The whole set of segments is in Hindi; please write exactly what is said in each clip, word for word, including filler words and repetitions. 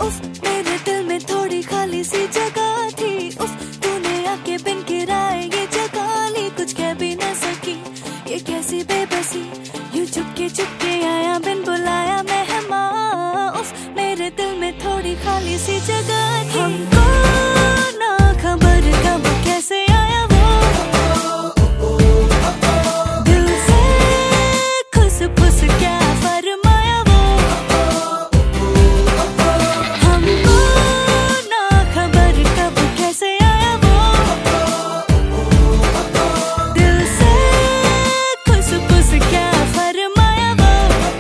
उफ मेरे दिल में थोड़ी खाली सी जगह थी। उफ तूने आके बिन किराए ये जगह ली, कुछ कह भी न सकी ये कैसी बेबसी। यूं चुपके चुपके आया बिन बुलाया मेहमान। उफ मेरे दिल में थोड़ी खाली सी जगह थी। हमको ना खबर कब कैसे आया वो, दिल से खुस फुस क्या फरमाया वो। हमको ना खबर कब कैसे आया वो, दिल से खुस फुस क्या फरमाया वो।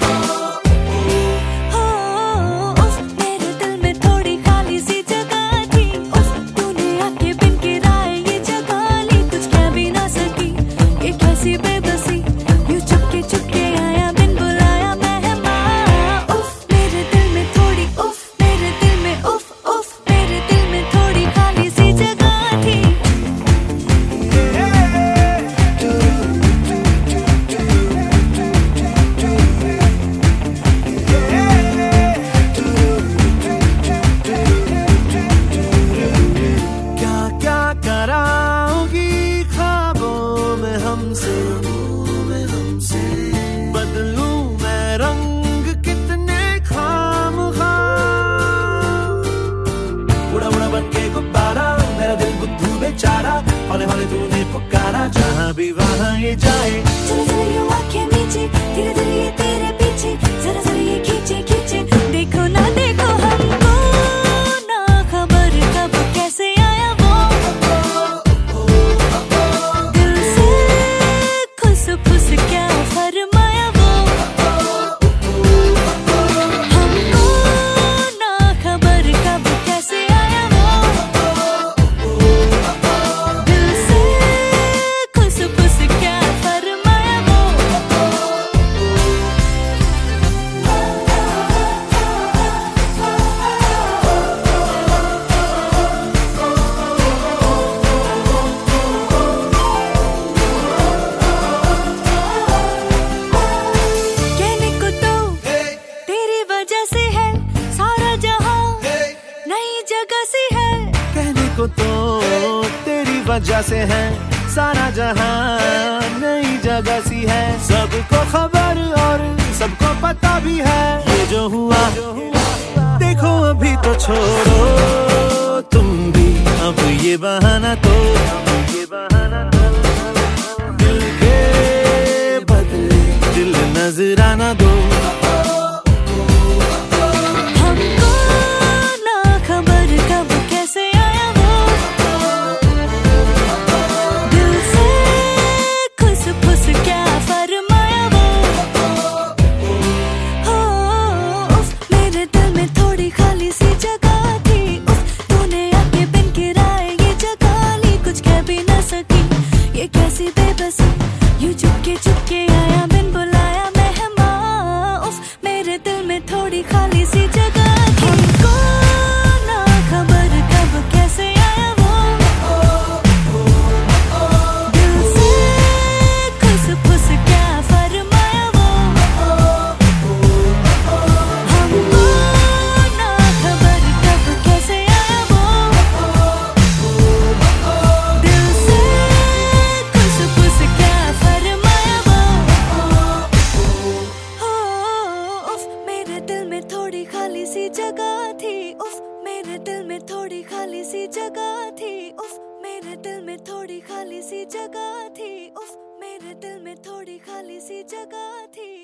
हो उफ मेरे दिल में थोड़ी खाली सी जगह थी। उफ तूने आके बिन किराए ये जगह ली, कुछ कह भी ना सकी ये कैसी बेबसी। यूं चुपके चुपके आया बिन बुलाया मेहमान। उफ मेरे दिल में थोड़ी उफ मेरे दिल में उफ उफ मेरे दिल में थोड़ी खाली सी जगह थी। क्या क्या कराओगी ख्वाबों में हमसे, में हमसे बदलूं मैं रंग कितने खामखा। उड़ा उड़ा बन के गुब्बारा मेरा दिल बुद्धू बेचारा, हौले हौले तूने पुकारा जहाँ भी वहाँ ये जाए। चलो चलो यूं आंखें नीचे धीरे धीरे ये तेरे पीछे, जरा जरा ये खींचे खींचे। देखो ना देखो हमको ना खबर कब कैसे आया वो, दिल से खुस फुस क्या फरमाया वो। हमको ना खबर कब कैसे आया वो, दिल से खुस फुस क्या फरमाया वो। कहने को तो तेरी वजह से है सारा जहां नई जगह से है। कहने को तो तेरी वजह से है सारा जहां नई जगह सी है। सबको खबर और सबको पता भी है ये जो हुआ। देखो अभी तो छोड़ो तुम भी अब ये बहाना तो, ये बहाना तो दिल के बदले दिल नजराना दो। हमको ना खबर कब कैसे आया वो, दिल से खुस फुस क्या फरमाया वो। हो उफ मेरे दिल में थोड़ी खाली सी जगह थी। उफ तूने आके बिन किराए ये जगह ली, कुछ कह भी ना सकी ये कैसी बेबसी। यूं चुपके चुपके आया बिन बुलाया मेहमान। उफ मेरे दिल में थोड़ी खाली सी जगह थी। हमको ना खबर कब कैसे आया वो, दिल से खुस फुस क्या फरमाया वो। हमको ना खबर कब कैसे आया वो, दिल से खुस फुस क्या फरमाया वो। हो उफ मेरे दिल में थोड़ी खाली सी जगह थी। उफ मेरे दिल में थोड़ी खाली सी जगह थी। उफ मेरे दिल में थोड़ी खाली सी जगह थी। उफ मेरे दिल में थोड़ी खाली सी जगह थी।